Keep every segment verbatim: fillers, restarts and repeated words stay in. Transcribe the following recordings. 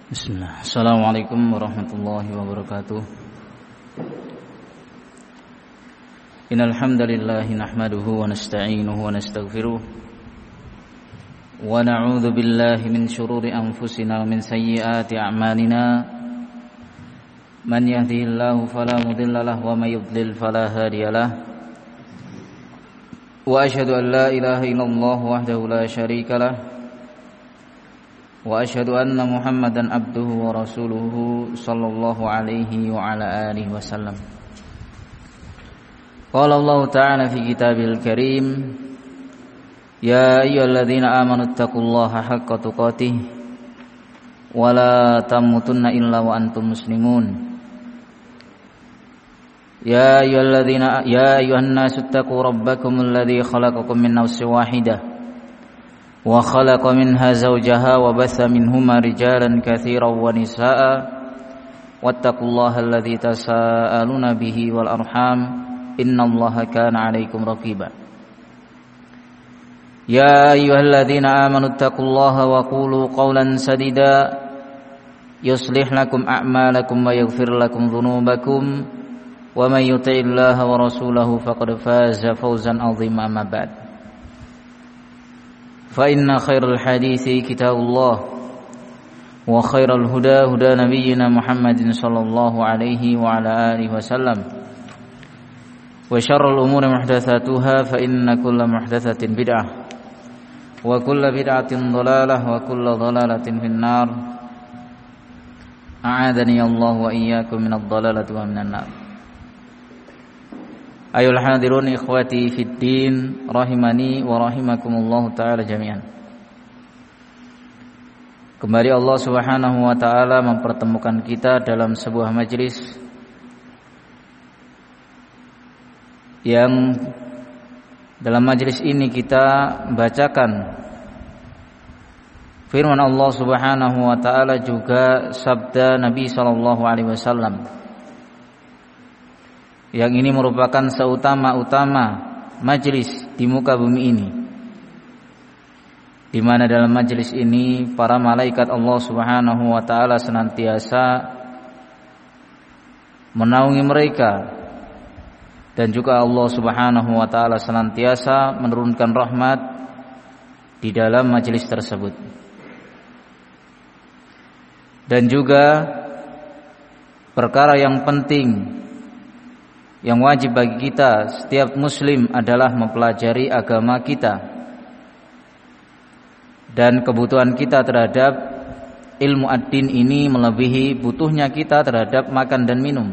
Bismillah. Assalamualaikum warahmatullahi wabarakatuh. Innal hamdalillah nahmaduhu wa nasta'inuhu wa nastaghfiruh wa na'udzu billahi min shururi anfusina wa min sayyiati a'malina. Man yahdihillahu fala mudilla lahu wa may yudlil fala hadiyalah. Wa asyhadu an la ilaha illallah wahdahu la syarika lah. Wa asyhadu anna Muhammadan abduhu wa rasuluhu sallallahu alaihi wa ala alihi wasallam. Qala Allah ta'ala fi kitabil karim, ya ayyuhalladzina amanu taqullaha haqqa tuqatih wa la tamutunna illa wa antum muslimun. Ya ayyuhalladzina ya ayyuhan nasu taqu rabbakumul ladzi khalaqakum min nafsin wahidah wa khalaqa minha zawjaha wa batha minhuma rijalan katsiran wa nisaa wattaqullaha alladzi tasaaluna bihi wal arham innallaha kana 'alaikum raqiba. Ya ayyuhalladzina amanu taqullaha wa qulu qawlan sadida yuslih lakum a'malakum wa yaghfir lakum dhunubakum wa may yuti'illaha wa rasulahu faqad faza fawzan 'azima amma ba'd. Fa inna khairal hadithi kitabullah wa khairal huda huda nabiyyina Muhammadin sallallahu alaihi wa ala alihi wasallam wa syarrul umuri muhdatsatuha fa inna kulla muhdatsatin bid'ah wa kulla bid'atin dhalalah wa kulla dhalalatin finnar. A'adani Allah wa iyyakum minadh dhalalati wa minan nar. Ayol hadirun ikhwati fid din rahimani wa rahimakumullah ta'ala jami'an. Kembali Allah Subhanahu wa taala mempertemukan kita dalam sebuah majelis yang dalam majelis ini kita bacakan firman Allah Subhanahu wa taala, juga sabda Nabi sallallahu alaihi wasallam, yang ini merupakan seutama-utama majelis di muka bumi ini, di mana dalam majelis ini para malaikat Allah Subhanahu wa taala senantiasa menaungi mereka, dan juga Allah Subhanahu wa taala senantiasa menurunkan rahmat di dalam majelis tersebut. Dan juga perkara yang penting yang wajib bagi kita setiap muslim adalah mempelajari agama kita, dan kebutuhan kita terhadap ilmu ad-din ini melebihi butuhnya kita terhadap makan dan minum,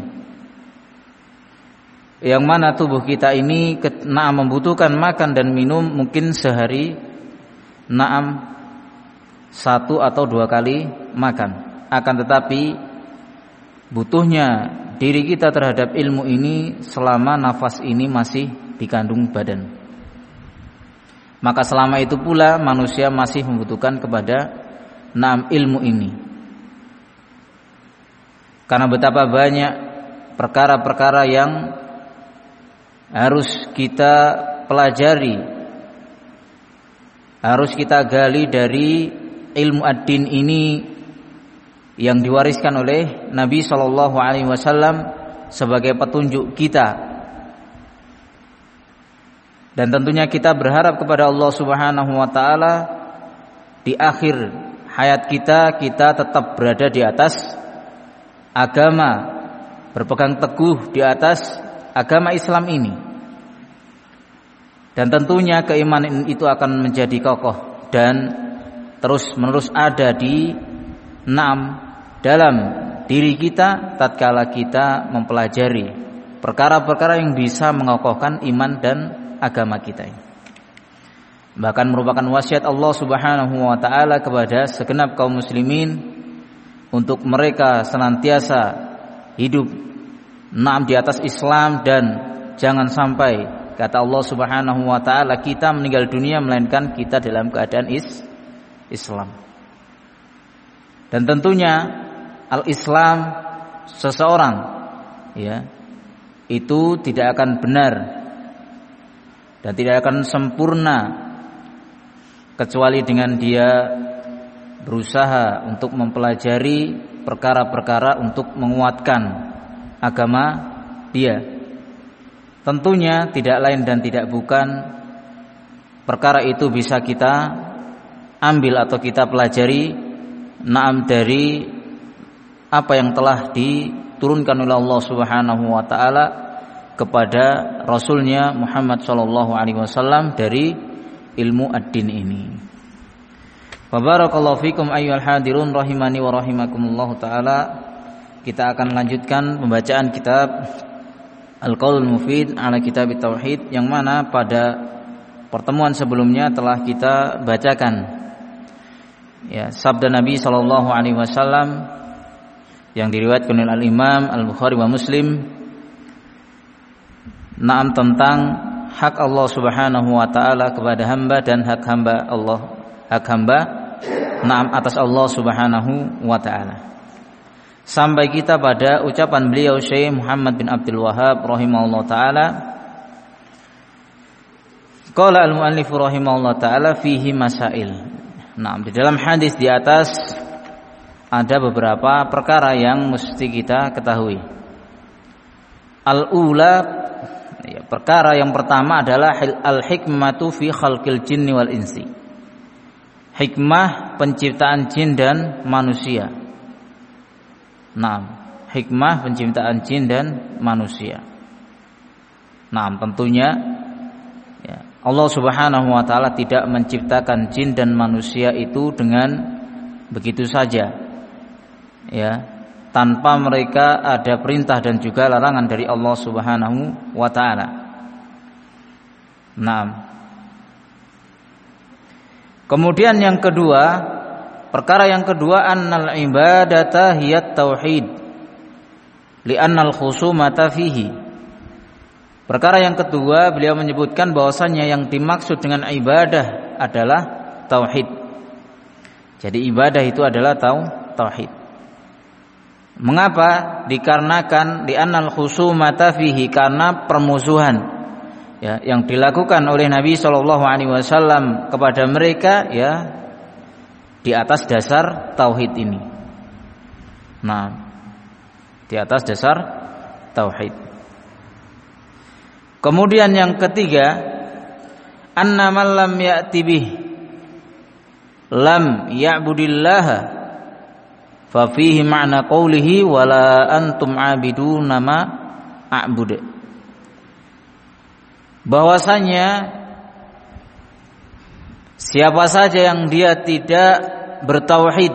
yang mana tubuh kita ini naam membutuhkan makan dan minum mungkin sehari naam satu atau dua kali makan, akan tetapi butuhnya diri kita terhadap ilmu ini selama nafas ini masih dikandung badan. Maka selama itu pula manusia masih membutuhkan kepada naam ilmu ini. Karena betapa banyak perkara-perkara yang harus kita pelajari, harus kita gali dari ilmu ad-din ini yang diwariskan oleh Nabi sallallahu alaihi wasallam sebagai petunjuk kita. Dan tentunya kita berharap kepada Allah Subhanahu wa taala di akhir hayat kita kita tetap berada di atas agama, berpegang teguh di atas agama Islam ini. Dan tentunya keimanan itu akan menjadi kokoh dan terus-menerus ada di Naam dalam diri kita tatkala kita mempelajari perkara-perkara yang bisa mengokohkan iman dan agama kita. Bahkan merupakan wasiat Allah Subhanahu wa taala kepada segenap kaum muslimin untuk mereka senantiasa hidup naam di atas Islam, dan jangan sampai kata Allah Subhanahu wa taala kita meninggal dunia melainkan kita dalam keadaan is Islam. Dan tentunya al-Islam seseorang ya itu tidak akan benar dan tidak akan sempurna kecuali dengan dia berusaha untuk mempelajari perkara-perkara untuk menguatkan agama dia. Tentunya tidak lain dan tidak bukan perkara itu bisa kita ambil atau kita pelajari naam dari apa yang telah diturunkan oleh Allah Subhanahu wa taala kepada Rasulnya Muhammad sallallahu alaihi wasallam dari ilmu ad-din ini. Barakallahu fikum ayyuhal hadirun rahimani wa rahimakumullah taala. Kita akan lanjutkan pembacaan kitab Al-Qaulul Mufid ala Kitab Tauhid yang mana pada pertemuan sebelumnya telah kita bacakan ya sabda Nabi sallallahu alaihi wasallam yang diriwayatkan oleh Al-Imam Al-Bukhari wa Muslim naam tentang hak Allah Subhanahu wa taala kepada hamba dan hak hamba Allah hak hamba naam atas Allah Subhanahu wa taala. Sampai kita pada ucapan beliau Syekh Muhammad bin Abdul Wahhab rahimahullah taala. Qala al-muallif rahimahullah taala fihi masail. Nah, di dalam hadis di atas ada beberapa perkara yang mesti kita ketahui. Al-ula, ya, perkara yang pertama adalah al-hikmatu fi khalqil jinni wal insi. Hikmah penciptaan jin dan manusia. Nah, hikmah penciptaan jin dan manusia. Nah, tentunya ya, Allah Subhanahu wa taala tidak menciptakan jin dan manusia itu dengan begitu saja. Ya, tanpa mereka ada perintah dan juga larangan dari Allah Subhanahu wa taala. Nah, kemudian yang kedua, perkara yang kedua annal ibadata hiyat tauhid li'annal khusumata fihi. Perkara yang kedua beliau menyebutkan bahwasannya yang dimaksud dengan ibadah adalah tauhid. Jadi ibadah itu adalah tauhid. Mengapa? Dikarenakan li'annal khusumata fihi, karena permusuhan ya yang dilakukan oleh Nabi sallallahu alaihi wasallam kepada mereka ya di atas dasar tauhid ini. Nah, di atas dasar tauhid. Kemudian yang ketiga, annaman lam ya'ti bih lam ya'budillaha fa fihi ma'na qawlihi wala antum 'abiduna ma a'bud. Bahwasanya siapa saja yang dia tidak bertauhid,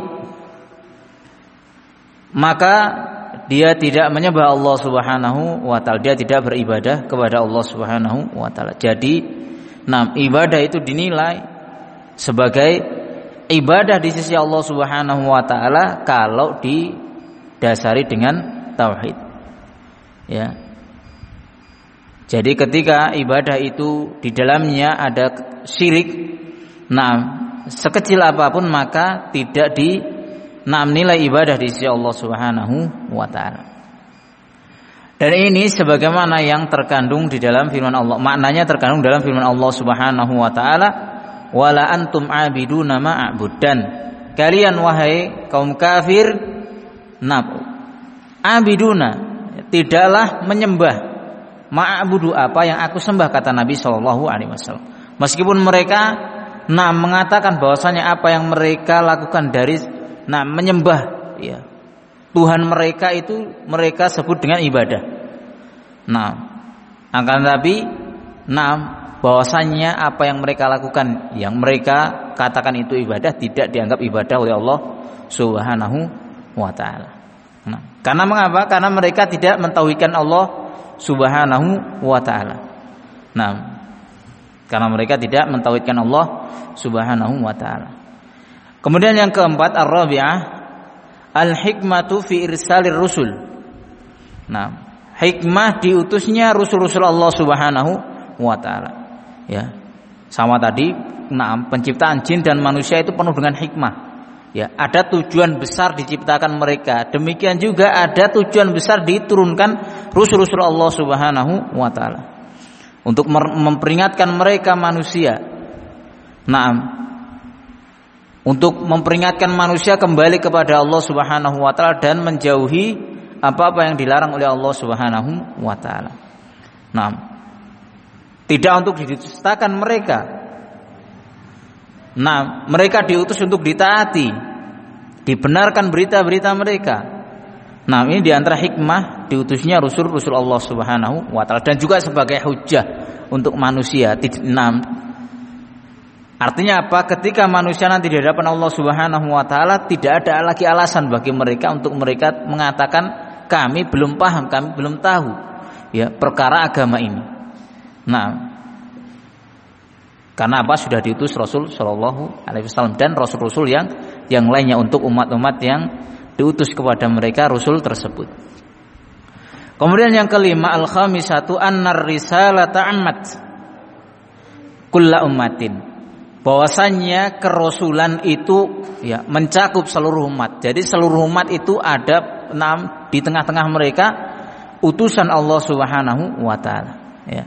maka dia tidak menyembah Allah Subhanahu wa taala, dia tidak beribadah kepada Allah Subhanahu wa taala. Jadi, nah, ibadah itu dinilai sebagai ibadah di sisi Allah Subhanahu wa taala kalau didasari dengan tauhid. Ya. Jadi ketika ibadah itu di dalamnya ada syirik, nah, sekecil apapun maka tidak di nah, nilai ibadah di sisi Allah Subhanahu wa taala. Dan ini sebagaimana yang terkandung di dalam firman Allah. Maknanya terkandung dalam firman Allah Subhanahu wa taala, "Wala antum 'abiduna ma a'bud." Dan kalian wahai kaum kafir, nah, abiduna, tidaklah menyembah ma'budu apa yang aku sembah, kata Nabi sallallahu alaihi wasallam. Meskipun mereka nah mengatakan bahwasanya apa yang mereka lakukan dari nah menyembah ya Tuhan mereka itu mereka sebut dengan ibadah. Nah, akan tapi nah bahwasanya apa yang mereka lakukan, yang mereka katakan itu ibadah, tidak dianggap ibadah oleh Allah Subhanahu wa taala. Nah, karena mengapa? Karena mereka tidak mentauhidkan Allah Subhanahu wa taala. Nah, karena mereka tidak mentauhidkan Allah Subhanahu wa taala. Kemudian yang keempat, ar-rabi'ah, al-hikmatu fi irsalir rusul. Nah, hikmah diutusnya rusul-rusul Allah Subhanahu wa taala. Ya. Sama tadi, nah, penciptaan jin dan manusia itu penuh dengan hikmah. Ya, ada tujuan besar diciptakan mereka. Demikian juga ada tujuan besar diturunkan rusul-rusul Allah Subhanahu wa taala untuk memperingatkan mereka manusia. Naam. untuk memperingatkan manusia kembali kepada Allah Subhanahu wa taala dan menjauhi apa-apa yang dilarang oleh Allah Subhanahu wa taala. Nah, tidak untuk didustakan mereka. Nah, mereka diutus untuk ditaati, dibenarkan berita-berita mereka. Nah, ini diantara hikmah diutusnya Rasul-Rasul Allah Subhanahu wa taala dan juga sebagai hujjah untuk manusia. Nah, artinya apa? Ketika manusia nanti di hadapan Allah Subhanahu wa taala, tidak ada lagi alasan bagi mereka untuk mereka mengatakan kami belum paham, kami belum tahu ya perkara agama ini. Nah, karena apa? Sudah diutus Rasul sallallahu alaihi wasallam dan rasul-rasul yang yang lainnya untuk umat-umat yang diutus kepada mereka rasul tersebut. Kemudian yang kelima, al-khamisatu annar risalata ammat kulla ummatin. Bahwasannya kerasulan itu ya mencakup seluruh umat. Jadi seluruh umat itu ada enam di tengah-tengah mereka utusan Allah Subhanahu wa taala ya.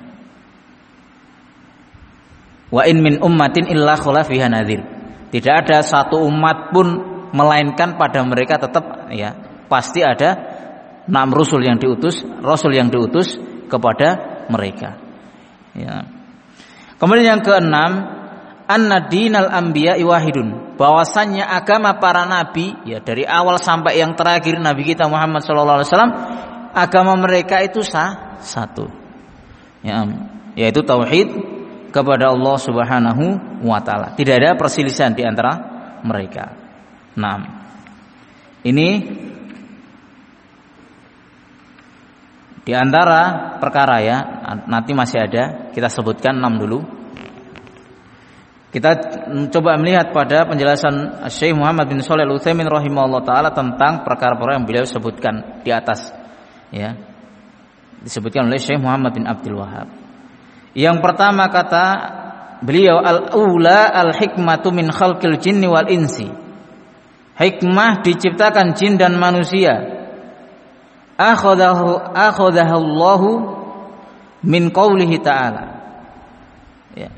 Wa in min ummatin illa khala fiha nadhir. Tidak ada satu umat pun melainkan pada mereka tetap ya pasti ada enam rasul yang diutus, rasul yang diutus kepada mereka. Ya. Kemudian yang keenam, anna dinal anbiya wahidun. Bahwasannya agama para nabi ya dari awal sampai yang terakhir Nabi kita Muhammad sallallahu alaihi wasallam, agama mereka itu sah, satu. Ya, yaitu tauhid kepada Allah Subhanahu wa taala. Tidak ada perselisihan di antara mereka. Nah, ini di antara perkara ya, nanti masih ada, kita sebutkan enam dulu. Kita coba melihat pada penjelasan Syekh Muhammad bin Shalih Al-Utsaimin rahimahullah taala tentang perkara-perkara yang beliau sebutkan di atas ya. Disebutkan oleh Syekh Muhammad bin Abdul Wahhab. Yang pertama kata beliau, al-ula al-hikmatu min khalqil jinni wal insi. Hikmah diciptakan jin dan manusia. Akhadahu akhadahu Allahu min qaulihi ta'ala. Ya.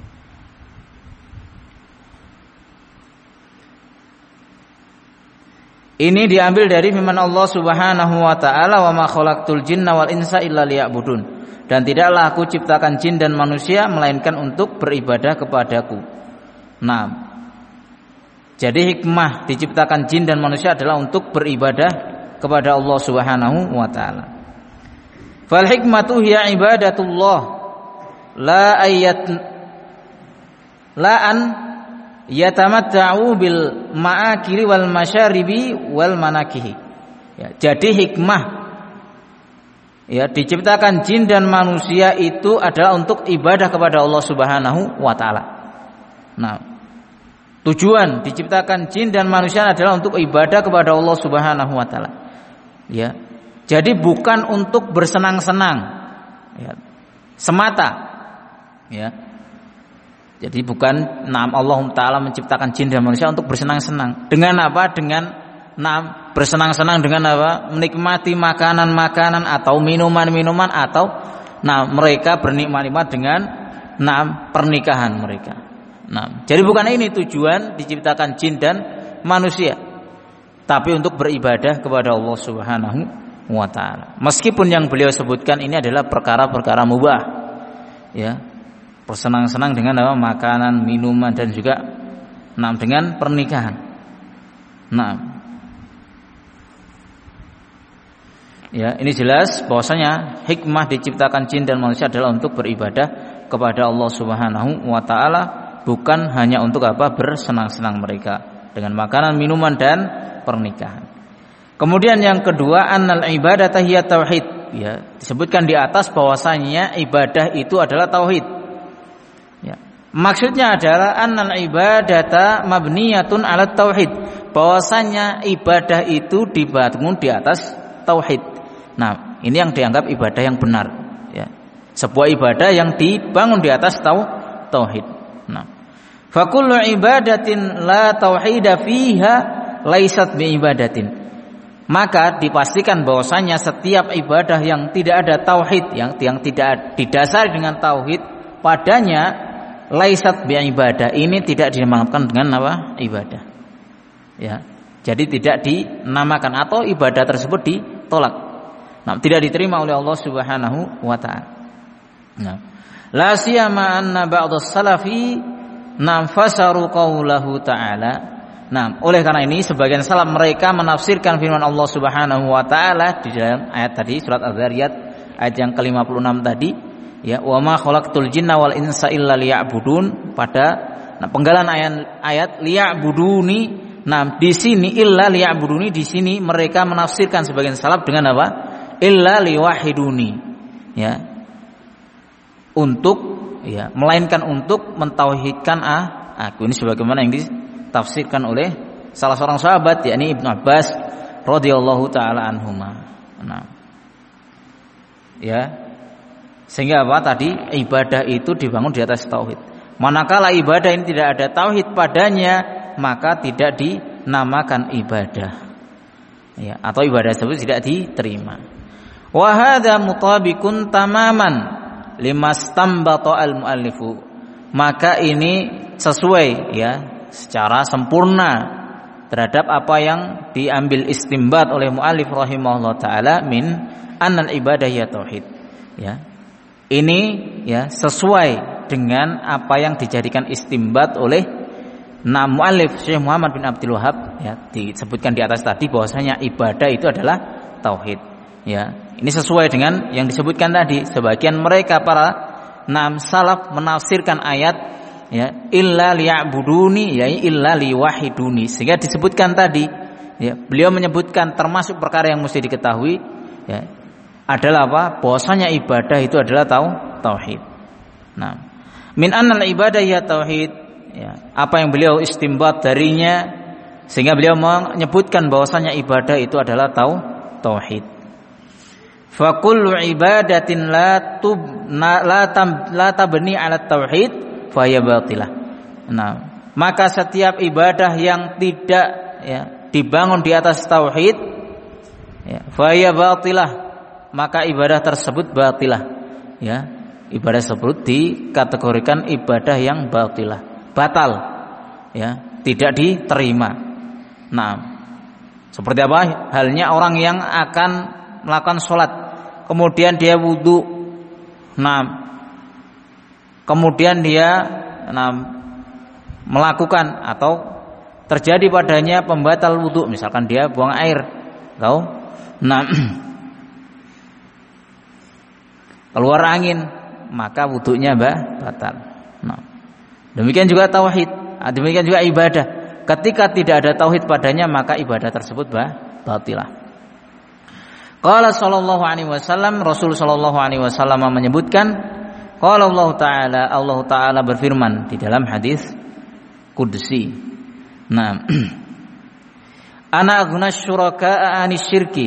Ini diambil dari firman Allah Subhanahu wa taala, wa ma khalaqtul jinna wal insa illa liya'budun. Dan tidaklah aku ciptakan jin dan manusia melainkan untuk beribadah kepadaku. Nah, jadi hikmah diciptakan jin dan manusia adalah untuk beribadah kepada Allah Subhanahu wa taala. Fal hikmatu hiya ibadatullah la ayat la an yatamatta'u bil ma'akili wal masyaribi wal manakihi. Ya, jadi hikmah ya diciptakan jin dan manusia itu adalah untuk ibadah kepada Allah Subhanahu wa taala. Nah, tujuan diciptakan jin dan manusia adalah untuk ibadah kepada Allah Subhanahu wa taala. Ya. Jadi bukan untuk bersenang-senang ya, semata. Ya. Jadi bukan nam Allah taala menciptakan jin dan manusia untuk bersenang-senang. Dengan apa? Dengan nam bersenang-senang dengan apa? Menikmati makanan-makanan atau minuman-minuman atau nah mereka bernikmat-nikmat dengan nah pernikahan mereka. Nah, jadi bukan ini tujuan diciptakan jin dan manusia, tapi untuk beribadah kepada Allah Subhanahu wa taala. Meskipun yang beliau sebutkan ini adalah perkara-perkara mubah. Ya. Bersenang-senang dengan apa? Makanan, minuman dan juga nah dengan pernikahan. Nah, ya, ini jelas bahwasanya hikmah diciptakan jin dan manusia adalah untuk beribadah kepada Allah Subhanahu wa taala, bukan hanya untuk apa? Bersenang-senang mereka dengan makanan, minuman dan pernikahan. Kemudian yang kedua, annal ibadata hiya tauhid. Ya, disebutkan di atas bahwasanya ibadah itu adalah tauhid. Ya. Maksudnya adalah annal ibadata mabniyatun 'ala tauhid. Bahwasanya ibadah itu dibangun di atas tauhid. Nah, ini yang dianggap ibadah yang benar, ya. Sebuah ibadah yang dibangun di atas tau tauhid. Nah, fa kullu ibadatin la tauhida fiha laisat bi ibadatin. Maka dipastikan bahwasanya setiap ibadah yang tidak ada tauhid, yang yang tidak didasari dengan tauhid padanya, laisat bi ibadah, ini tidak dinamakan dengan apa? Ibadah. Ya. Jadi tidak dinamakan atau ibadah tersebut ditolak. Nah, tidak diterima oleh Allah Subhanahu wa taala. Nah, la siyama anna ba'd as-salafi nafasaru qaulahu ta'ala. Nah, oleh karena ini sebagian salaf mereka menafsirkan firman Allah Subhanahu wa taala di dalam ayat tadi surat Az-Zariyat ayat yang ke lima puluh enam tadi, ya, wa ma khalaqtul jinna wal insa illa liya'budun, pada nah, penggalan ayat ayat liya'buduni. Nah, di sini illa liya'buduni, di sini mereka menafsirkan sebagian salaf dengan apa? Illa liwahiduni. Ya. Untuk ya, melainkan untuk mentauhidkan ah, aku. Ini sebagaimana yang ditafsirkan oleh salah seorang sahabat, yakni Ibnu Abbas radhiyallahu taala anhuma. Nah. Ya. Sehingga apa tadi? Ibadah itu dibangun di atas tauhid. Manakala ibadah ini tidak ada tauhid padanya, maka tidak dinamakan ibadah. Ya, atau ibadah tersebut tidak diterima. Wa hadza mutabiqun tamaman limastambato al-muallifu, maka ini sesuai ya secara sempurna terhadap apa yang diambil istimbat oleh muallif rahimahullah taala min annal ibadah ya tauhid. Ya. Ini ya sesuai dengan apa yang dijadikan istimbat oleh nah muallif Syekh Muhammad bin Abdul Wahhab, ya, disebutkan di atas tadi bahwasanya ibadah itu adalah tauhid. Ya. Ini sesuai dengan yang disebutkan tadi. Sebagian mereka para enam salaf menafsirkan ayat ya illa liya'buduni, ya illa liwahiduni, sehingga disebutkan tadi ya, beliau menyebutkan termasuk perkara yang mesti diketahui ya adalah apa? Bahwasanya ibadah itu adalah tau, tauhid. Nah, min annal ibadah ya tauhid, ya, apa yang beliau istimbat darinya sehingga beliau menyebutkan bahwasanya ibadah itu adalah tau, tauhid. Fa kullu ibadatin la tub la tam la tabni ala tauhid fa hiya batilah. Nah, maka setiap ibadah yang tidak ya dibangun di atas tauhid ya fa hiya batilah, maka ibadah tersebut batilah. Ya, ibadah tersebut dikategorikan ibadah yang batilah, batal. Ya, tidak diterima. Nah, seperti apa halnya orang yang akan melakukan sholat, kemudian dia wudhu, nah, kemudian dia nah, melakukan atau terjadi padanya pembatal wudhu, misalkan dia buang air, tahu? Nah, keluar angin, maka wudhunya batal. Nah, demikian juga tauhid, demikian juga ibadah. Ketika tidak ada tauhid padanya, maka ibadah tersebut batilah. Qala sallallahu alaihi wasallam, Rasul sallallahu alaihi wasallam menyebutkan, qala Allah taala, Allah taala berfirman di dalam hadis qudsi. Nah, ana aghna syuraka'a anis syirki.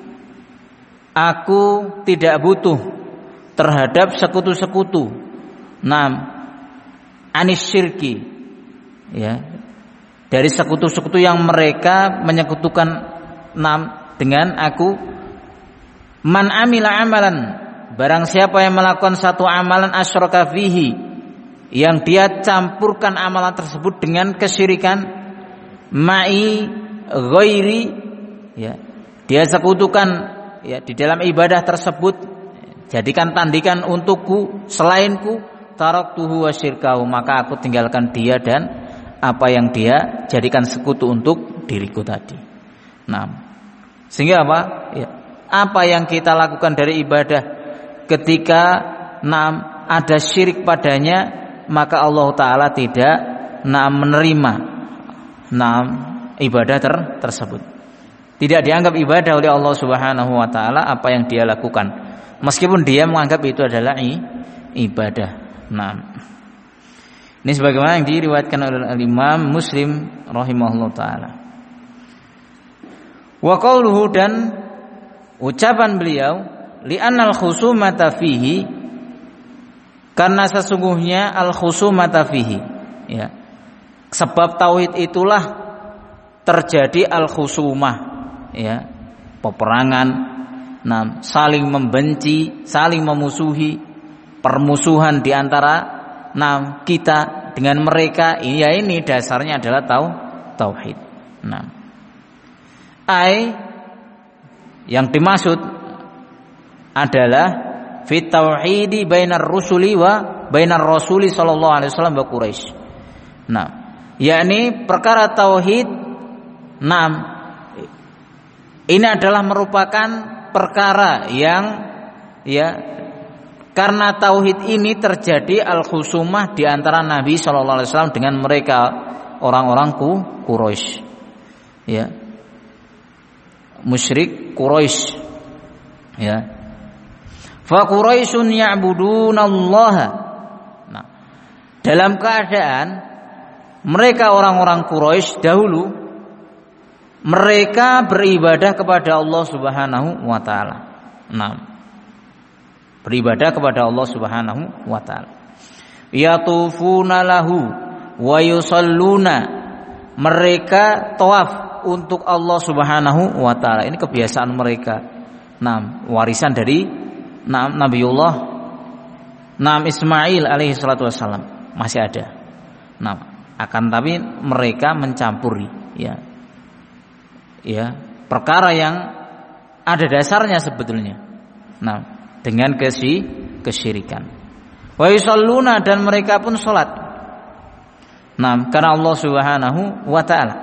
Aku tidak butuh terhadap sekutu-sekutu. Nah, anis syirki. Ya. Dari sekutu-sekutu yang mereka menyekutukan nam dengan aku. Man amila amalan, barang siapa yang melakukan satu amalan asyraka fihi, yang dia campurkan amalan tersebut dengan kesyirikan, ma'i ghairi, ya, dia sekutukan ya di dalam ibadah tersebut, jadikan tandingan untukku selainku, taraktuhu wa syirkahu, maka aku tinggalkan dia dan apa yang dia jadikan sekutu untuk diriku tadi. Nah, sehingga apa? Ya, apa yang kita lakukan dari ibadah ketika nam ada syirik padanya, maka Allah Ta'ala tidak nam menerima nam ibadah ter, tersebut. Tidak dianggap ibadah oleh Allah Subhanahu Wa Ta'ala apa yang dia lakukan, meskipun dia menganggap itu adalah i, ibadah. Nah, ini sebagaimana yang diriwayatkan oleh Imam Muslim rahimahullah Ta'ala. Wa qauluhu, dan ucapan beliau, li'annal khusumata fihi, karena sesungguhnya al khusumata fihi, ya, sebab tauhid itulah terjadi al khusumah, ya, peperangan, nah, saling membenci, saling memusuhi, permusuhan di antara nah kita dengan mereka, ya ini dasarnya adalah tau tauhid. Nah, ai yang dimaksud adalah fit tauhidi bainar rusuli wa bainar rasuli sallallahu alaihi wasallam wa Quraisy. Nah, yakni perkara tauhid, nah ini adalah merupakan perkara yang ya karena tauhid ini terjadi al-khusumah di antara Nabi sallallahu alaihi wasallam dengan mereka orang-orang Quraisy. Ya. Musyrik Quraisy. Ya. Fa Quraisyun ya'budunallaha. Nah, dalam keadaan mereka orang-orang Quraisy dahulu mereka beribadah kepada Allah Subhanahu wa taala. Nah, beribadah kepada Allah Subhanahu wa taala. Yatufuna lahu wa yusalluna. Mereka tawaf untuk Allah Subhanahu wa taala. Ini kebiasaan mereka. Nah, warisan dari nah, Nabiullah Nah Ismail alaihi salatu wassalam masih ada. Nah, akan tapi mereka mencampuri ya. Ya, perkara yang ada dasarnya sebetulnya. Nah, dengan kesi kesyirikan. Wa yusalluna, dan mereka pun salat. Nah, karena Allah Subhanahu wa taala.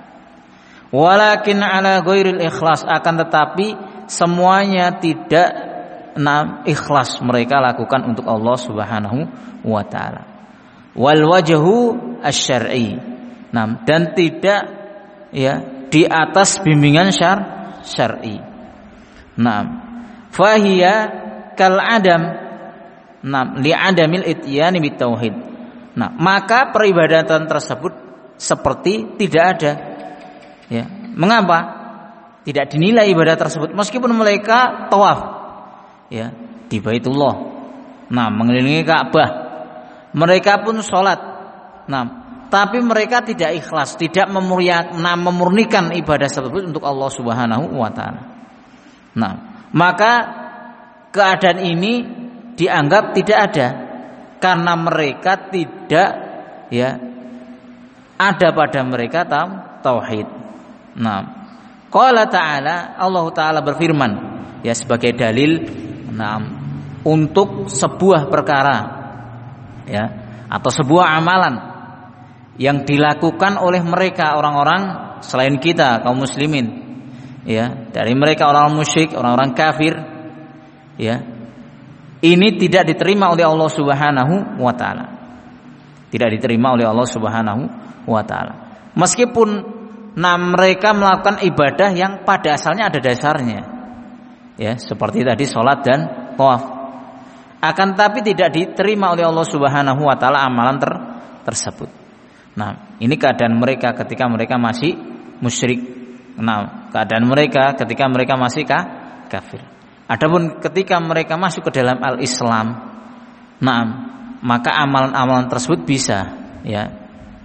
Walakin ala ghairil ikhlas, akan tetapi semuanya tidak nah, ikhlas mereka lakukan untuk Allah Subhanahu wa taala. Wal wajhu asy-syar'i. Nah, dan tidak ya di atas bimbingan syar syar'i. Nah, fahiya kal adam, nah li adamil ityani bit tauhid. Nah, maka peribadatan tersebut seperti tidak ada. Ya, mengapa? Tidak dinilai ibadah tersebut meskipun mereka tawaf ya di Baitullah. Nah, mengelilingi Ka'bah. Mereka pun salat. Nah, tapi mereka tidak ikhlas, tidak memurnikan ibadah tersebut untuk Allah Subhanahu wa taala. Nah, maka keadaan ini dianggap tidak ada karena mereka tidak ya ada pada mereka tauhid. Nah, qala ta'ala, Allah taala berfirman ya sebagai dalil nah untuk sebuah perkara ya atau sebuah amalan yang dilakukan oleh mereka orang-orang selain kita kaum muslimin ya, dari mereka orang musyrik, orang-orang kafir ya, ini tidak diterima oleh Allah Subhanahu wa taala. Tidak diterima oleh Allah Subhanahu wa taala. Meskipun nah mereka melakukan ibadah yang pada asalnya ada dasarnya ya, seperti tadi salat dan tawaf, akan tapi tidak diterima oleh Allah Subhanahu wa taala amalan ter- tersebut. Nah, ini keadaan mereka ketika mereka masih musyrik. Nah, keadaan mereka ketika mereka masih ka- kafir. Adapun ketika mereka masuk ke dalam al-Islam, nah, maka amalan-amalan tersebut bisa ya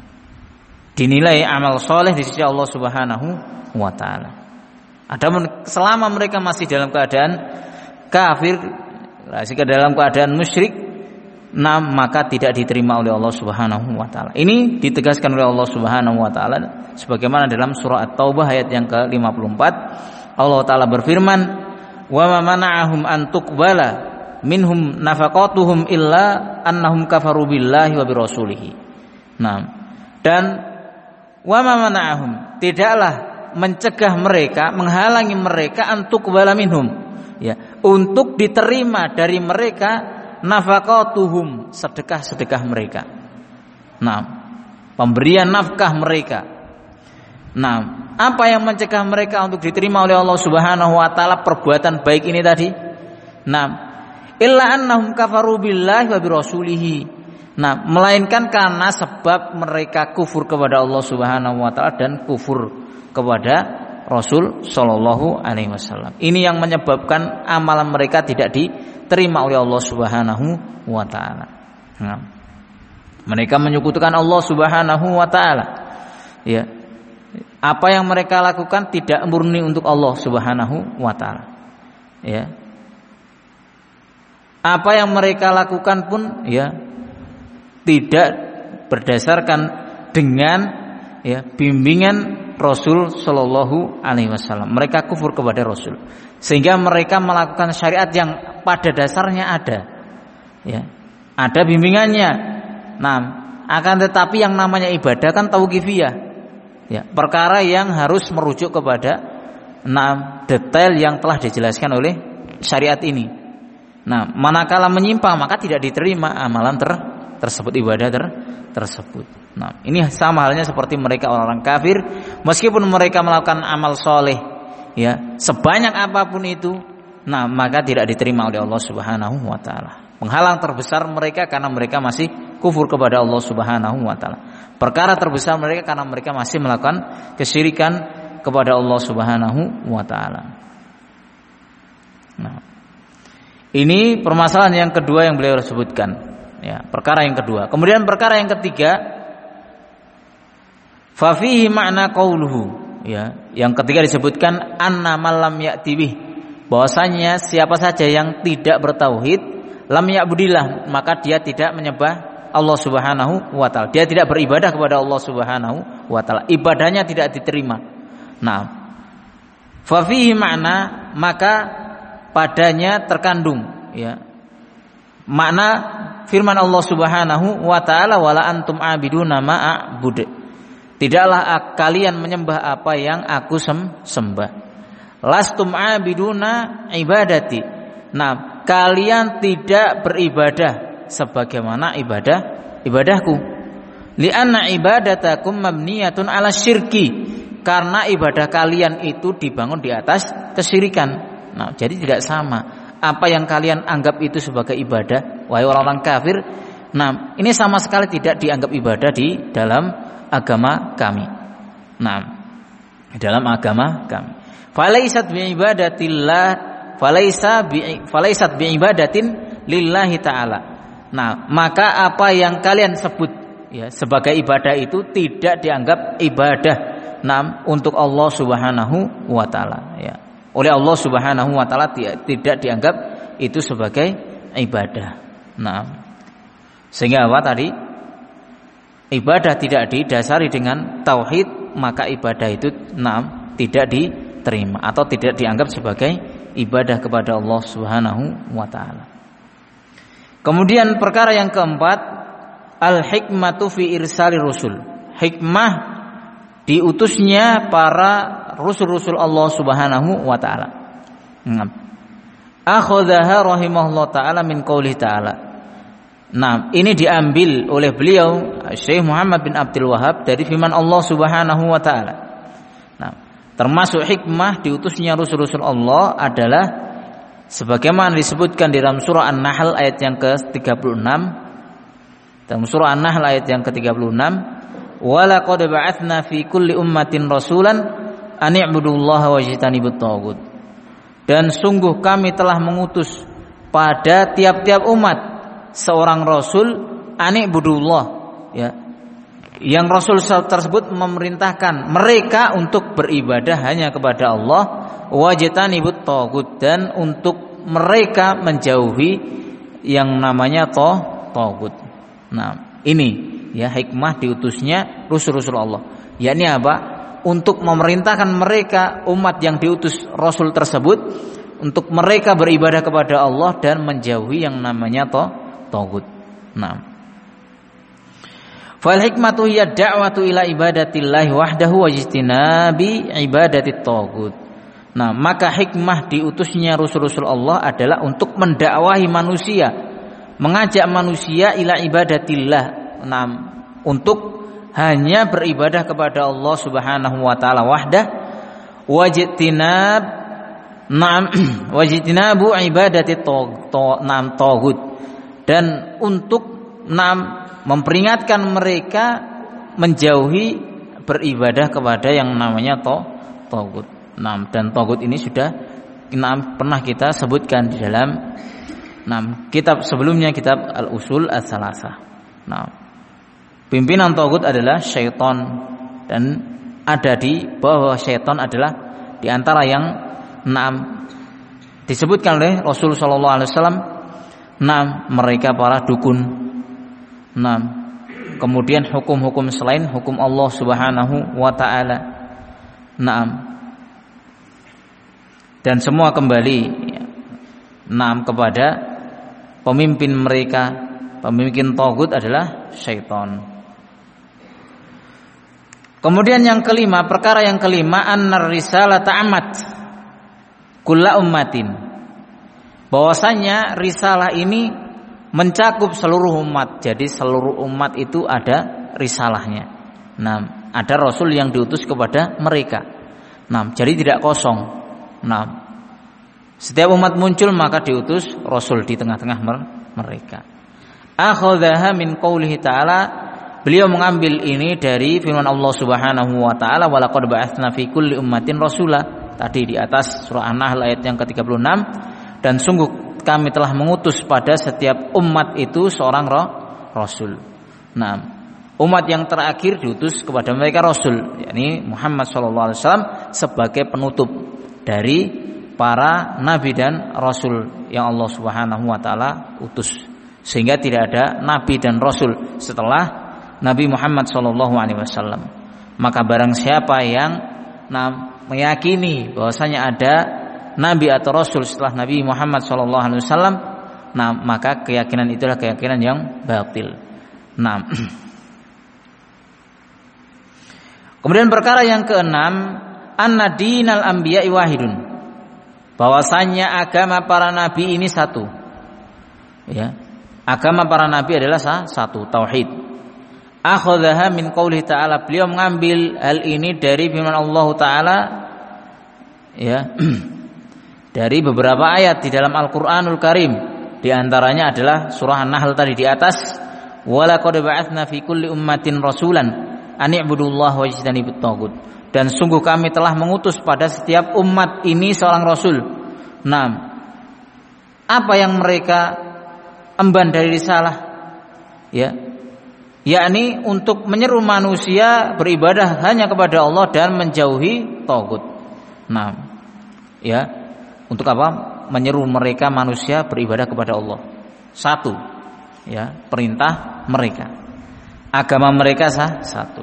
dinilai amal soleh di sisi Allah Subhanahu wa taala. Adapun selama mereka masih dalam keadaan kafir, masih dalam keadaan musyrik, nah maka tidak diterima oleh Allah Subhanahu wa taala. Ini ditegaskan oleh Allah Subhanahu wa taala sebagaimana dalam surah At-Taubah ayat yang ke lima puluh empat. Allah taala berfirman, "Wa ma mana'ahum an tuqbala minhum nafaqatuhum illa annahum kafaru billahi wa birasulihi." Nah, dan wa ma mana'ahum, tidaklah mencegah mereka, menghalangi mereka antuk bala minhum ya, untuk diterima dari mereka nafaqatuhum, sedekah-sedekah mereka. Nah, pemberian nafkah mereka. Nah, apa yang mencegah mereka untuk diterima oleh Allah Subhanahu wa taala perbuatan baik ini tadi? Nah, illa annahum kafaru billahi wa birasulihi. Nah, melainkan karena sebab mereka kufur kepada Allah Subhanahu wa taala dan kufur kepada Rasul sallallahu alaihi wasallam. Ini yang menyebabkan amalan mereka tidak diterima oleh Allah Subhanahu wa taala. Nah, mereka menyekutukan Allah Subhanahu wa taala. Ya. Apa yang mereka lakukan tidak murni untuk Allah Subhanahu wa taala. Ya. Apa yang mereka lakukan pun ya tidak berdasarkan dengan ya bimbingan Rasul Shallallahu Alaihi Wasallam. Mereka kufur kepada Rasul, sehingga mereka melakukan syariat yang pada dasarnya ada, ya, ada bimbingannya. Nah, akan tetapi yang namanya ibadah kan tauqifiyah, ya, perkara yang harus merujuk kepada nah detail yang telah dijelaskan oleh syariat ini. Nah, manakala menyimpang maka tidak diterima amalan ter, tersebut, ibadah ter, tersebut. Nah, ini sama halnya seperti mereka orang-orang kafir, meskipun mereka melakukan amal soleh, ya, sebanyak apapun itu, nah maka tidak diterima oleh Allah Subhanahu Wa Taala. Penghalang terbesar mereka karena mereka masih kufur kepada Allah Subhanahu Wa Taala. Perkara terbesar mereka karena mereka masih melakukan kesyirikan kepada Allah Subhanahu Wa Taala. Nah, ini permasalahan yang kedua yang beliau sebutkan, ya, perkara yang kedua. Kemudian perkara yang ketiga, fa fihi makna qauluhu, ya, yang ketiga disebutkan anna man lam ya'ti bih, bahwasanya siapa saja yang tidak bertauhid, lam ya'budillah, maka dia tidak menyembah Allah Subhanahu wa taala. Dia tidak beribadah kepada Allah Subhanahu wa taala. Ibadahnya tidak diterima. Nah, fa fihi makna, maka padanya terkandung, ya, makna firman Allah Subhanahu wa taala, wala antum abiduna ma a'bud. Tidaklah kalian menyembah apa yang aku sem- sembah. Lastum abiduna ibadati. Nah, kalian tidak beribadah sebagaimana ibadah ibadahku. Li'anna ibadatakum mabniyatun ala syirki. Karena ibadah kalian itu dibangun di atas kesyirikan. Nah, jadi tidak sama. Apa yang kalian anggap itu sebagai ibadah, wahai orang-orang kafir, nah, ini sama sekali tidak dianggap ibadah di dalam agama kami. Nah, dalam agama kami. Falaisat bi ibadatillah, falaisa bi falaisat bi ibadatin lillahi taala. Nah, maka apa yang kalian sebut, ya, sebagai ibadah itu tidak dianggap ibadah, nah, untuk Allah Subhanahu wa taala, ya. Oleh Allah Subhanahu wa taala tidak dianggap itu sebagai ibadah. Nah, sehingga apa tadi? Ibadah tidak didasari dengan tauhid, maka ibadah itu nah, tidak diterima atau tidak dianggap sebagai ibadah kepada Allah Subhanahu wa taala. Kemudian perkara yang keempat, al-hikmatu fi irsali rusul. Hikmah diutusnya para rasul-rasul Allah Subhanahu wa taala. Akhadhaha rahimahullah taala min qouli ta'ala. Nah, ini diambil oleh beliau Syekh Muhammad bin Abdul Wahhab dari firman Allah Subhanahu wa taala. Nah, termasuk hikmah diutusnya rasul-rasul Allah adalah sebagaimana disebutkan di dalam surah An-Nahl ayat yang ke tiga puluh enam. Dalam surah An-Nahl ayat yang ke tiga puluh enam, "Wa laqad ba'atsna fi kulli ummatin rasulan an i'budullaha wajtanibut taghut." Dan sungguh kami telah mengutus pada tiap-tiap umat seorang rasul an'ibudullah, ya, yang rasul tersebut memerintahkan mereka untuk beribadah hanya kepada Allah, wajtanibut taghut, dan untuk mereka menjauhi yang namanya taghut. Nah, ini ya hikmah diutusnya rasul-rasul Allah, yakni apa? Untuk memerintahkan mereka umat yang diutus rasul tersebut untuk mereka beribadah kepada Allah dan menjauhi yang namanya taghut. Nah, fal hikmatu hiya da'watu ila ibadatillahi wahdahu wa ijtinabi ibadatit taghut. Nah, maka hikmah diutusnya rasul-rasul Allah adalah untuk mendakwahi manusia, mengajak manusia ila ibadatillah, nah, untuk hanya beribadah kepada Allah Subhanahu wa taala wahdah, wajtinab na'am wajtinabu ibadati taghut, dan untuk na'am memperingatkan mereka menjauhi beribadah kepada yang namanya taghut. Nah, dan taghut ini sudah na'am pernah kita sebutkan di dalam na'am kitab sebelumnya, kitab Al-Usul Ats-Tsalatsah. Nah, pimpinan taghut adalah syaitan, dan ada di bawah syaitan adalah di antara yang enam disebutkan oleh Rasul sallallahu alaihi wasallam, enam mereka para dukun. Nah, kemudian hukum-hukum selain hukum Allah Subhanahu wa taala. Naam. Dan semua kembali naam kepada pemimpin mereka. Pemimpin tagut adalah syaitan. Kemudian yang kelima, perkara yang kelima, annar risalata amat kulla ummatin. Bahwasanya risalah ini mencakup seluruh umat. Jadi seluruh umat itu ada risalahnya. Nah, ada rasul yang diutus kepada mereka. Nah, jadi tidak kosong. Nah, setiap umat muncul maka diutus rasul di tengah-tengah mereka. Akhadhaha min qoulihi ta'ala, beliau mengambil ini dari firman Allah Subhanahu wa taala, walaqad ba'atsna fi kulli ummatin rasula. Tadi di atas surah An-Nahl ayat yang ke tiga puluh enam, dan sungguh kami telah mengutus pada setiap umat itu seorang roh, rasul. Nah, umat yang terakhir diutus kepada mereka rasul, yakni Muhammad sallallahu alaihi wasallam sebagai penutup dari para nabi dan rasul yang Allah Subhanahu wa taala utus. Sehingga tidak ada nabi dan rasul setelah Nabi Muhammad sallallahu alaihi wasallam. Maka barang siapa yang nah, meyakini bahwasanya ada nabi atau rasul setelah Nabi Muhammad sallallahu alaihi wasallam, nah maka keyakinan itulah keyakinan yang batil. Nah. Kemudian perkara yang keenam, anna dinal anbiya'i wahidun. Bahwasanya agama para nabi ini satu. Ya. Agama para nabi adalah satu, tauhid. Akhadhaha min qouli ta'ala, beliau mengambil hal ini dari firman Allah taala ya. Dari beberapa ayat di dalam Al-Qur'anul Karim. Di antaranya adalah surah An-Nahl tadi di atas, wa laqad ba'atsna fi kulli ummatin rasulan an i'budullaha wajtanibut taghut. Dan sungguh kami telah mengutus pada setiap umat ini seorang rasul. Nah, apa yang mereka emban dari risalah? Ya, yakni untuk menyeru manusia beribadah hanya kepada Allah dan menjauhi taghut. Nah, ya, untuk apa? Menyeru mereka manusia beribadah kepada Allah. Satu, ya, perintah mereka. Agama mereka sah satu.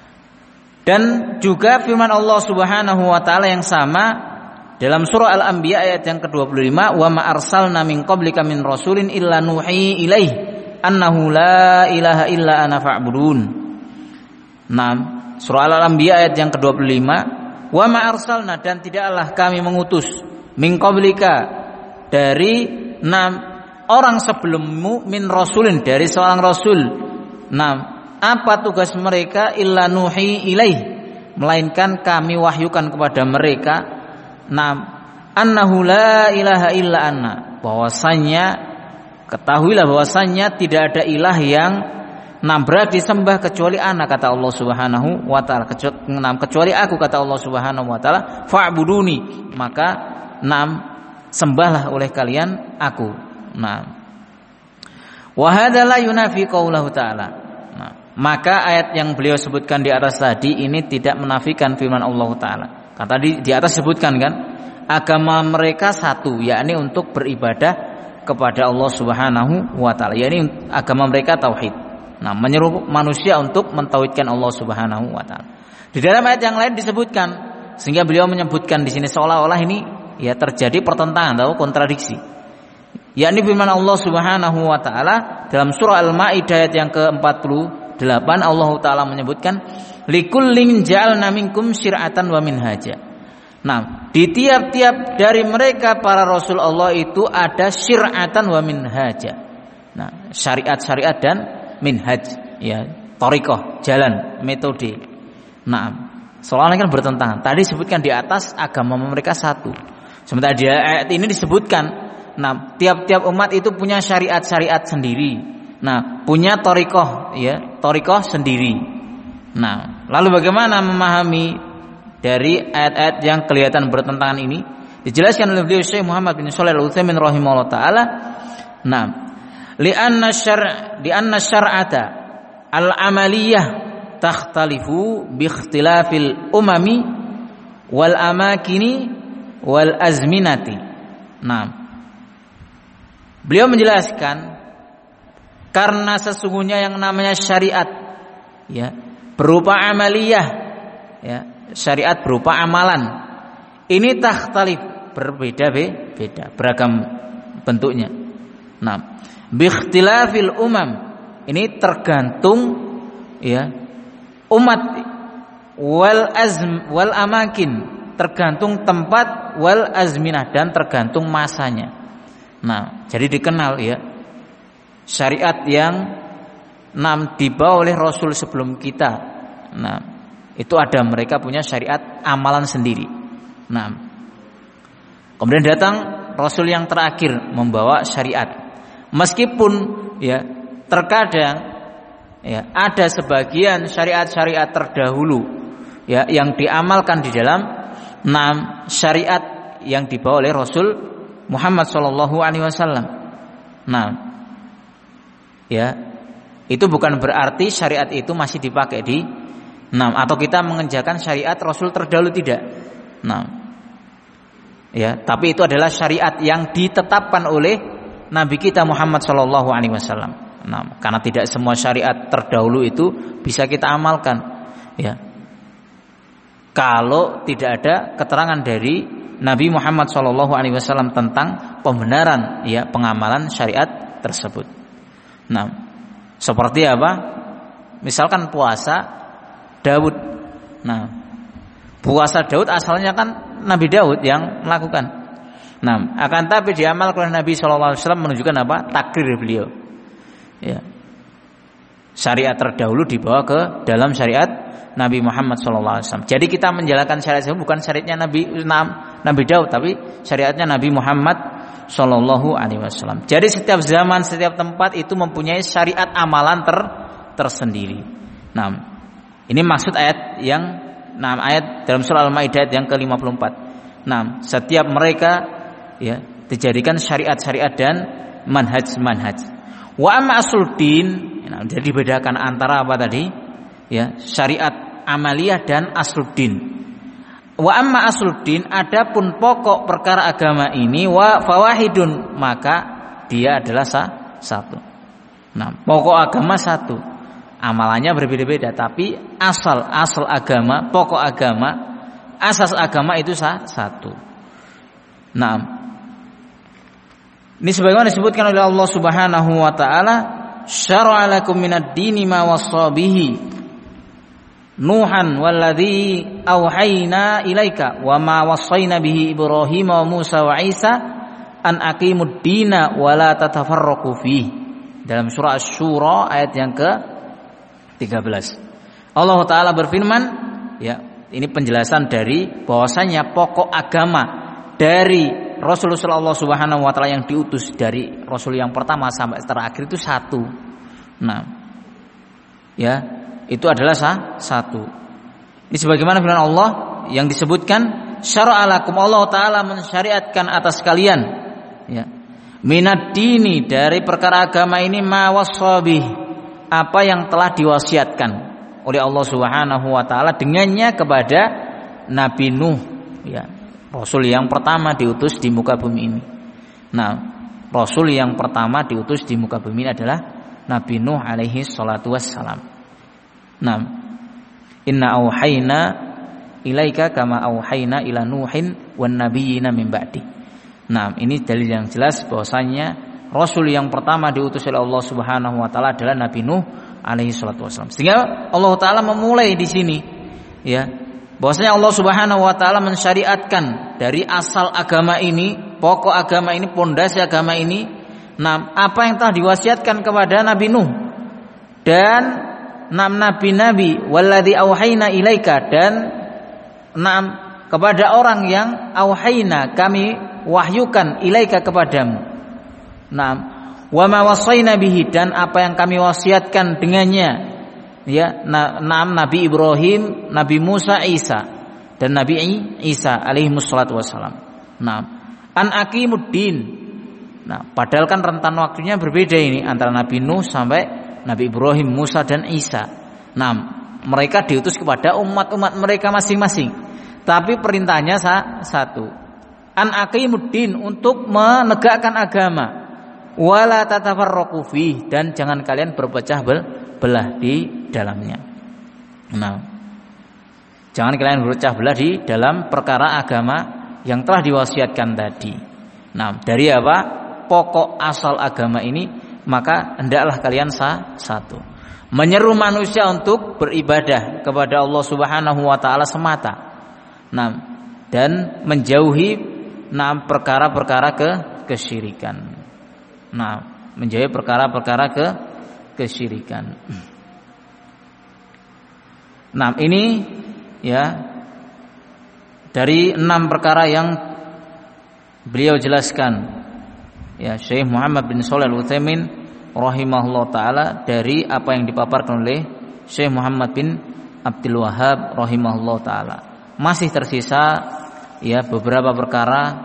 Dan juga firman Allah Subhanahu wa taala yang sama dalam surah Al-Anbiya ayat yang ke dua puluh lima, wa ma arsalna min qablika min rasulin illa nuhi ilaihi annahu la ilaha illa ana fa'budun. Nah, surah Al-Anbiya ayat yang ke dua puluh lima, wa ma arsalna, dan tidaklah kami mengutus min qablika, dari enam orang sebelummu, min rasulin, dari seorang rasul. Nah, apa tugas mereka? Illa nuhi ilaih, melainkan kami wahyukan kepada mereka, nah, annahu la ilaha illa anna, bahwasanya ketahuilah bahwasanya tidak ada ilah yang nah berat disembah kecuali ana, kata Allah Subhanahu wa taala, kecuali aku, kata Allah Subhanahu wa taala, fa'buduni, maka nam sembahlah oleh kalian aku. Nah, wa hadza la yunafi qaulahu ta'ala. Nah, maka ayat yang beliau sebutkan di atas tadi ini tidak menafikan firman Allah taala. Kata di, di atas sebutkan kan, agama mereka satu, yakni untuk beribadah kepada Allah Subhanahu wa taala, yakni agama mereka tauhid. Nah, menyeru manusia untuk mentauhidkan Allah Subhanahu wa taala. Di dalam ayat yang lain disebutkan, sehingga beliau menyebutkan di sini seolah-olah ini ya terjadi pertentangan atau kontradiksi. Yakni firman Allah Subhanahu wa taala dalam surah Al-Maidah ayat yang ke empat puluh delapan, Allah taala menyebutkan likullin ja'alna minkum syir'atan wa minhaja. Nah, di tiap-tiap dari mereka para rasul Allah itu ada syir'atan wa minhaja. Nah, syariat-syariat dan minhaj, ya, thariqah, jalan, metode. Nah, soalnya kan bertentangan. Tadi disebutkan di atas agama mereka satu. Sementara di ayat ini disebutkan, nah, tiap-tiap umat itu punya syariat-syariat sendiri. Nah, punya thariqah, ya, thariqah sendiri. Nah, lalu bagaimana memahami dari ayat-ayat yang kelihatan bertentangan ini? Dijelaskan oleh beliau Syekh Muhammad bin Shalih Al-Utsaimin rahimahullah taala. Nah, li'anna syar' li'anna syar'ata al-amaliyah takhtalifu bi ikhtilafil umami wal amakini wal azminati. Nah, beliau menjelaskan Karena sesungguhnya yang namanya syariat, ya, berupa amaliyah, ya, syariat berupa amalan. Ini takhtalif, berbeda-beda, beragam bentuknya. Nah, biikhtilafil umam, ini tergantung, ya, umat, wal azm wal amakin, tergantung tempat, wal azminah, dan tergantung masanya. Nah, jadi dikenal, ya, syariat yang nam dibawa oleh Rasul sebelum kita. Nah, itu ada, mereka punya syariat amalan sendiri. Nah, kemudian datang Rasul yang terakhir membawa syariat. Meskipun, ya, terkadang, ya, ada sebagian syariat-syariat terdahulu, ya, yang diamalkan di dalam enam syariat yang dibawa oleh Rasul Muhammad Shallallahu Alaihi Wasallam. Nah, ya, itu bukan berarti syariat itu masih dipakai di enam, atau kita mengerjakan syariat Rasul terdahulu, tidak. Nah, ya, tapi itu adalah syariat yang ditetapkan oleh Nabi kita Muhammad Shallallahu Alaihi Wasallam. Nah, karena tidak semua syariat terdahulu itu bisa kita amalkan, ya, kalau tidak ada keterangan dari Nabi Muhammad Shallallahu Alaihi Wasallam tentang pembenaran, ya, pengamalan syariat tersebut. Nah, seperti apa? Misalkan puasa Daud. Nah, puasa Daud asalnya kan Nabi Daud yang melakukan. Nah, akan tapi diamalkan oleh Nabi Shallallahu Alaihi Wasallam menunjukkan apa? Takrir beliau. Ya. Syariat terdahulu dibawa ke dalam syariat Nabi Muhammad Shallallahu Alaihi Wasallam. Jadi kita menjalankan syariat itu bukan syariatnya Nabi Nabi Daud, tapi syariatnya Nabi Muhammad Shallallahu Alaihi Wasallam. Jadi setiap zaman, setiap tempat itu mempunyai syariat amalan ter tersendiri. Nah, ini maksud ayat yang nah, ayat dalam surah Al-Maidah yang ke lima puluh empat. Nah, setiap mereka, ya, dijadikan syariat-syariat dan manhaj-manhaj. Wa amma asluddin, nah, jadi dibedakan antara apa tadi? Ya, syariat amaliyah dan asluddin. Wa amma asluddin, adapun pokok perkara agama ini, wa fawahidun, maka dia adalah sah, satu. Nah, pokok agama satu, amalannya berbeda-beda, tapi asal asal agama, pokok agama, asas agama itu sah, satu. Nah, ini sebagaimana disebutkan oleh Allah Subhanahu wa taala, syara'a lakum minad dini ma wassa bihi Nuhan walladzi auhayna ilaika wa ma wassayna bihi Ibrahim wa Musa wa Isa an aqimud dina wa la tatafarraqu fihi. Dalam surah Asy-Syura ayat yang ke tiga belas. Allah taala berfirman, ya, ini penjelasan dari bahwasanya pokok agama dari Rasulullah Allah Subhanahu wa taala yang diutus dari Rasul yang pertama sampai terakhir itu satu. Nah, ya, itu adalah sah, satu. Ini sebagaimana firman Allah yang disebutkan, syara'a lakum, Allah taala mensyariatkan atas kalian, ya, minad dini, dari perkara agama ini, ma wassabih, apa yang telah diwasiatkan oleh Allah Subhanahu wa taala dengannya kepada Nabi Nuh, ya, Rasul yang pertama diutus di muka bumi ini. Nah, Rasul yang pertama diutus di muka bumi ini adalah Nabi Nuh alaihi salatu wassalam. Nah, inna auhayna ilaika kama auhayna ila Nuhin wan nabiyina min ba'di. Nah, ini dalil yang jelas bahwasanya Rasul yang pertama diutus oleh Allah Subhanahu wa taala adalah Nabi Nuh alaihi salatu wassalam. Sehingga Allah taala memulai di sini, ya, bahwasanya Allah Subhanahu wa taala mensyariatkan dari asal agama ini, pokok agama ini, pondasi agama ini, nah, apa yang telah diwasiatkan kepada Nabi Nuh dan enam nabi-nabi, walladzi auhayna ilaika, dan enam kepada orang yang auhayna, kami wahyukan, ilaika, kepadamu. Nah, wa ma wassayna bihi, dan apa yang kami wasiatkan dengannya, ya, enam Nabi Ibrahim, Nabi Musa, Isa, dan Nabi Isa alaihi wassalatu wassalam. Nah, an aqimuddin. Nah, padahal kan rentan waktunya berbeda ini antara Nabi Nuh sampai Nabi Ibrahim, Musa, dan Isa. Nah, mereka diutus kepada umat-umat mereka masing-masing, tapi perintahnya satu, an aqimuddin, untuk menegakkan agama, wala tatafarraqu fi, dan jangan kalian berpecah belah di dalamnya. Nah, jangan kalian berpecah belah di dalam perkara agama yang telah diwasiatkan tadi. Nah, dari apa? Pokok asal agama ini, maka hendaklah kalian sah satu. Menyeru manusia untuk beribadah kepada Allah Subhanahu wa taala semata. Nah, dan menjauhi nah perkara-perkara ke kesyirikan. Nah, menjauhi perkara-perkara ke kesyirikan. Nah, ini ya dari enam perkara yang beliau jelaskan, ya, Syekh Muhammad bin Shalih Al-Utsaimin rahimahullah taala, dari apa yang dipaparkan oleh Syekh Muhammad bin Abdul Wahhab rahimahullah taala. Masih tersisa ya beberapa perkara.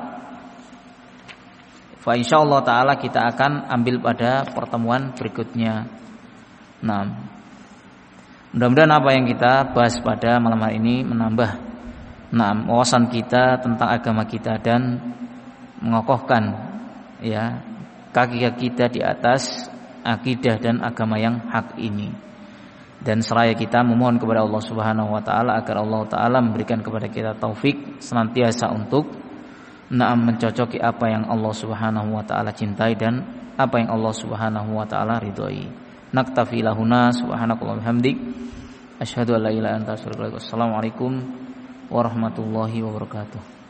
Fa insyaallah taala kita akan ambil pada pertemuan berikutnya. Nah, mudah-mudahan apa yang kita bahas pada malam hari ini menambah nah wawasan kita tentang agama kita dan mengokohkan ya kaki-kaki kita di atas akidah dan agama yang hak ini. Dan seraya kita memohon kepada Allah Subhanahu wa taala agar Allah taala memberikan kepada kita taufik senantiasa untuk na'am mencocoki apa yang Allah Subhanahu wa taala cintai dan apa yang Allah Subhanahu wa taala ridhoi. Naktafi lahuna subhanakallahumma hamdik asyhadu an la ilaha illa anta astaghfiruka wa atubu ilaik. Assalamualaikum warahmatullahi wabarakatuh.